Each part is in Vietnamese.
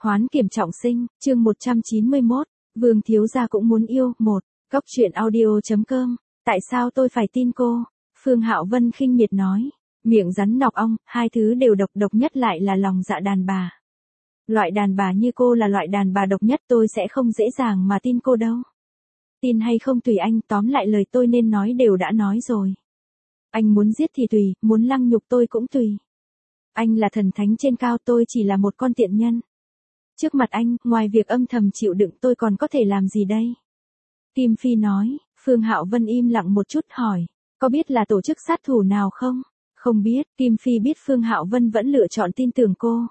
Hoán kiểm trọng sinh, chương 191, Vương thiếu gia cũng muốn yêu, Góc truyện audio.com, tại sao tôi phải tin cô? Phương Hạo Vân khinh miệt nói, miệng rắn nọc ong, hai thứ đều độc nhất lại là lòng dạ đàn bà. Loại đàn bà như cô là loại đàn bà độc nhất, tôi sẽ không dễ dàng mà tin cô đâu. Tin hay không tùy anh, tóm lại lời tôi nên nói đều đã nói rồi. Anh muốn giết thì tùy, muốn lăng nhục tôi cũng tùy. Anh là thần thánh trên cao, tôi chỉ là một con tiện nhân. Trước mặt anh, ngoài việc âm thầm chịu đựng tôi còn có thể làm gì đây? Kim Phi nói. Phương Hạo Vân im lặng một chút hỏi, có biết là tổ chức sát thủ nào không? Không biết. Kim Phi biết Phương Hạo Vân vẫn lựa chọn tin tưởng cô.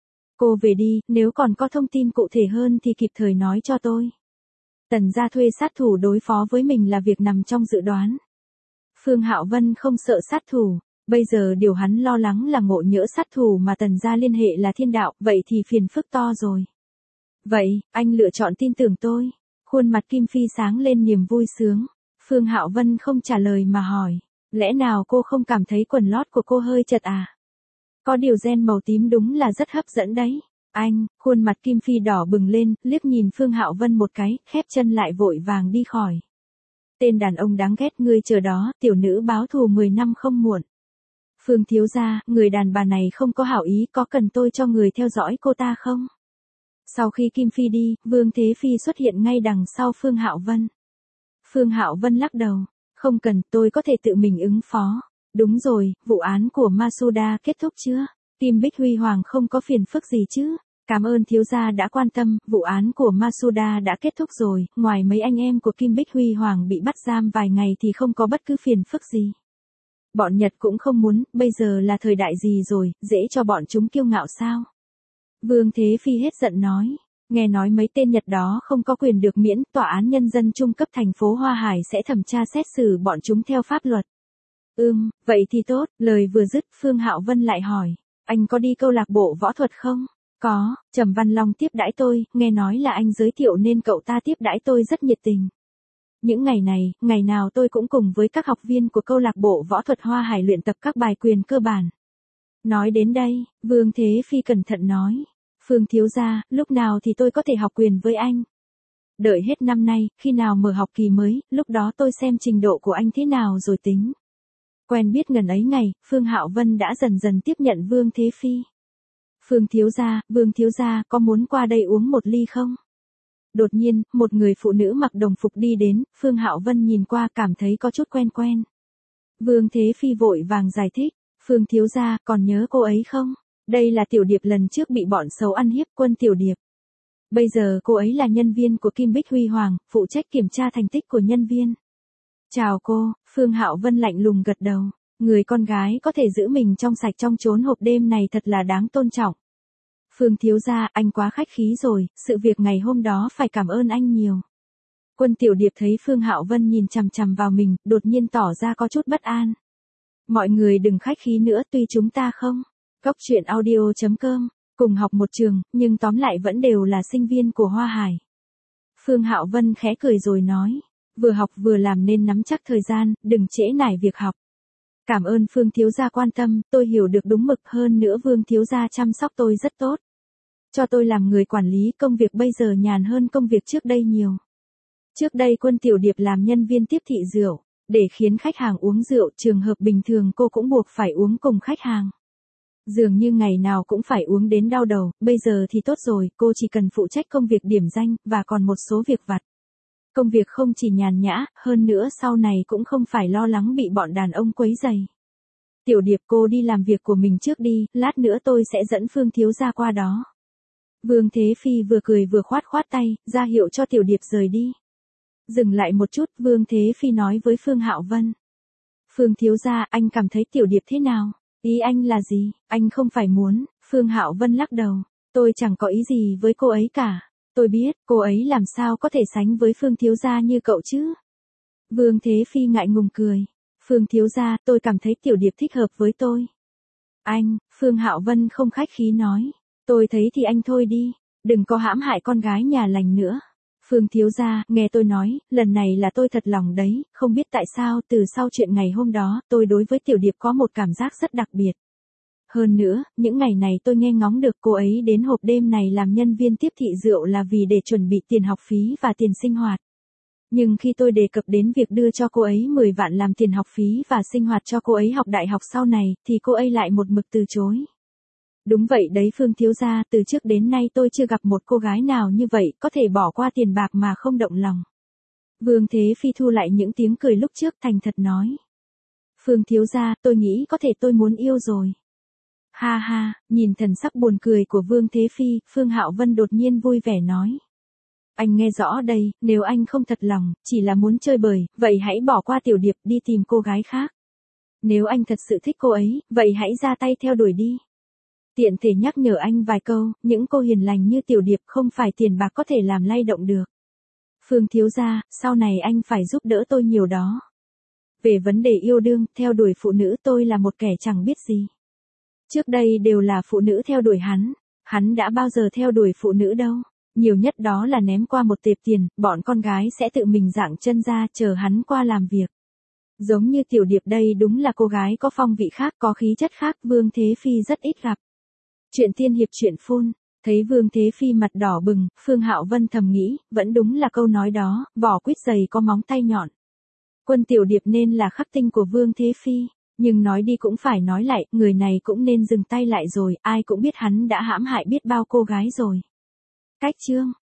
Cô về đi, nếu còn có thông tin cụ thể hơn thì kịp thời nói cho tôi. Tần gia thuê sát thủ đối phó với mình là việc nằm trong dự đoán. Phương Hạo Vân không sợ sát thủ, bây giờ điều hắn lo lắng là ngộ nhỡ sát thủ mà Tần gia liên hệ là Thiên Đạo, vậy thì phiền phức to rồi. Vậy, anh lựa chọn tin tưởng tôi. Khuôn mặt Kim Phi sáng lên niềm vui sướng. Phương Hạo Vân không trả lời mà hỏi, lẽ nào cô không cảm thấy quần lót của cô hơi chật à? Có điều ren màu tím đúng là rất hấp dẫn đấy. Anh, khuôn mặt Kim Phi đỏ bừng lên, liếc nhìn Phương Hạo Vân một cái, khép chân lại vội vàng đi khỏi. Tên đàn ông đáng ghét, ngươi chờ đó, tiểu nữ báo thù 10 năm không muộn. Phương thiếu gia, người đàn bà này không có hảo ý, có cần tôi cho người theo dõi cô ta không? Sau khi Kim Phi đi, Vương Thế Phi xuất hiện ngay đằng sau Phương Hạo Vân. Phương Hạo Vân lắc đầu, không cần, tôi có thể tự mình ứng phó. Đúng rồi, vụ án của Masuda kết thúc chưa? Kim Bích Huy Hoàng không có phiền phức gì chứ? Cảm ơn thiếu gia đã quan tâm, vụ án của Masuda đã kết thúc rồi, ngoài mấy anh em của Kim Bích Huy Hoàng bị bắt giam vài ngày thì không có bất cứ phiền phức gì. Bọn Nhật cũng không muốn, bây giờ là thời đại gì rồi, dễ cho bọn chúng kiêu ngạo sao? Vương Thế Phi hết giận nói, nghe nói mấy tên Nhật đó không có quyền được miễn, tòa án nhân dân trung cấp thành phố Hoa Hải sẽ thẩm tra xét xử bọn chúng theo pháp luật. Vậy thì tốt, lời vừa dứt Phương Hạo Vân lại hỏi, anh có đi câu lạc bộ võ thuật không? Có, Trầm Văn Long tiếp đãi tôi, nghe nói là anh giới thiệu nên cậu ta tiếp đãi tôi rất nhiệt tình. Những ngày này, ngày nào tôi cũng cùng với các học viên của câu lạc bộ võ thuật Hoa Hải luyện tập các bài quyền cơ bản. Nói đến đây, Vương Thế Phi cẩn thận nói, Phương thiếu gia, lúc nào thì tôi có thể học quyền với anh? Đợi hết năm nay, khi nào mở học kỳ mới, lúc đó tôi xem trình độ của anh thế nào rồi tính. Quen biết ngần ấy ngày, Phương Hạo Vân đã dần dần tiếp nhận Vương Thế Phi. Vương thiếu gia, có muốn qua đây uống một ly không? Đột nhiên, một người phụ nữ mặc đồng phục đi đến, Phương Hạo Vân nhìn qua cảm thấy có chút quen quen. Vương Thế Phi vội vàng giải thích, Phương thiếu gia, còn nhớ cô ấy không? Đây là Tiểu Điệp lần trước bị bọn xấu ăn hiếp, Quân Tiểu Điệp. Bây giờ cô ấy là nhân viên của Kim Bích Huy Hoàng, phụ trách kiểm tra thành tích của nhân viên. Chào cô, Phương Hạo Vân lạnh lùng gật đầu. Người con gái có thể giữ mình trong sạch trong chốn hộp đêm này thật là đáng tôn trọng. Phương thiếu gia, anh quá khách khí rồi, sự việc ngày hôm đó phải cảm ơn anh nhiều. Quân Tiểu Điệp thấy Phương Hạo Vân nhìn chằm chằm vào mình, đột nhiên tỏ ra có chút bất an. Mọi người đừng khách khí nữa, tuy chúng ta không. Góc truyện audio.com, cùng học một trường, nhưng tóm lại vẫn đều là sinh viên của Hoa Hải. Phương Hạo Vân khẽ cười rồi nói, vừa học vừa làm nên nắm chắc thời gian, đừng trễ nải việc học. Cảm ơn Phương thiếu gia quan tâm, tôi hiểu được đúng mực, hơn nữa Vương thiếu gia chăm sóc tôi rất tốt. Cho tôi làm người quản lý, công việc bây giờ nhàn hơn công việc trước đây nhiều. Trước đây Quân Tiểu Điệp làm nhân viên tiếp thị rượu, để khiến khách hàng uống rượu, trường hợp bình thường cô cũng buộc phải uống cùng khách hàng. Dường như ngày nào cũng phải uống đến đau đầu, bây giờ thì tốt rồi, cô chỉ cần phụ trách công việc điểm danh, và còn một số việc vặt. Công việc không chỉ nhàn nhã, hơn nữa sau này cũng không phải lo lắng bị bọn đàn ông quấy rầy. Tiểu Điệp, cô đi làm việc của mình trước đi, lát nữa tôi sẽ dẫn Phương thiếu gia qua đó. Vương Thế Phi vừa cười vừa khoát tay, ra hiệu cho Tiểu Điệp rời đi. Dừng lại một chút, Vương Thế Phi nói với Phương Hạo Vân. Phương thiếu gia, anh cảm thấy Tiểu Điệp thế nào? Ý anh là gì? Anh không phải muốn. Phương Hạo Vân lắc đầu. Tôi chẳng có ý gì với cô ấy cả. Tôi biết, cô ấy làm sao có thể sánh với Phương thiếu gia như cậu chứ? Vương Thế Phi ngại ngùng cười. Phương thiếu gia, tôi cảm thấy Tiểu Điệp thích hợp với tôi. Anh, Phương Hạo Vân không khách khí nói. Tôi thấy thì anh thôi đi. Đừng có hãm hại con gái nhà lành nữa. Phương thiếu gia, nghe tôi nói, lần này là tôi thật lòng đấy, không biết tại sao, từ sau chuyện ngày hôm đó, tôi đối với Tiểu Điệp có một cảm giác rất đặc biệt. Hơn nữa, những ngày này tôi nghe ngóng được cô ấy đến hộp đêm này làm nhân viên tiếp thị rượu là vì để chuẩn bị tiền học phí và tiền sinh hoạt. Nhưng khi tôi đề cập đến việc đưa cho cô ấy 10 vạn làm tiền học phí và sinh hoạt cho cô ấy học đại học sau này, thì cô ấy lại một mực từ chối. Đúng vậy đấy Phương thiếu gia, từ trước đến nay tôi chưa gặp một cô gái nào như vậy, có thể bỏ qua tiền bạc mà không động lòng. Vương Thế Phi thu lại những tiếng cười lúc trước, thành thật nói. Phương thiếu gia, tôi nghĩ có thể tôi muốn yêu rồi. Ha ha, nhìn thần sắc buồn cười của Vương Thế Phi, Phương Hạo Vân đột nhiên vui vẻ nói. Anh nghe rõ đây, nếu anh không thật lòng, chỉ là muốn chơi bời, vậy hãy bỏ qua Tiểu Điệp đi tìm cô gái khác. Nếu anh thật sự thích cô ấy, vậy hãy ra tay theo đuổi đi. Tiện thể nhắc nhở anh vài câu, những cô hiền lành như Tiểu Điệp không phải tiền bạc có thể làm lay động được. Phương thiếu gia, sau này anh phải giúp đỡ tôi nhiều đó. Về vấn đề yêu đương, theo đuổi phụ nữ tôi là một kẻ chẳng biết gì. Trước đây đều là phụ nữ theo đuổi hắn đã bao giờ theo đuổi phụ nữ đâu. Nhiều nhất đó là ném qua một tệp tiền, bọn con gái sẽ tự mình dạng chân ra chờ hắn qua làm việc. Giống như Tiểu Điệp đây đúng là cô gái có phong vị khác, có khí chất khác, Vương Thế Phi rất ít gặp. Chuyện tiên hiệp chuyện phun, thấy Vương Thế Phi mặt đỏ bừng, Phương Hạo Vân thầm nghĩ, vẫn đúng là câu nói đó, vỏ quýt dày có móng tay nhọn. Quân Tiểu Điệp nên là khắc tinh của Vương Thế Phi, nhưng nói đi cũng phải nói lại, người này cũng nên dừng tay lại rồi, ai cũng biết hắn đã hãm hại biết bao cô gái rồi. Cách chương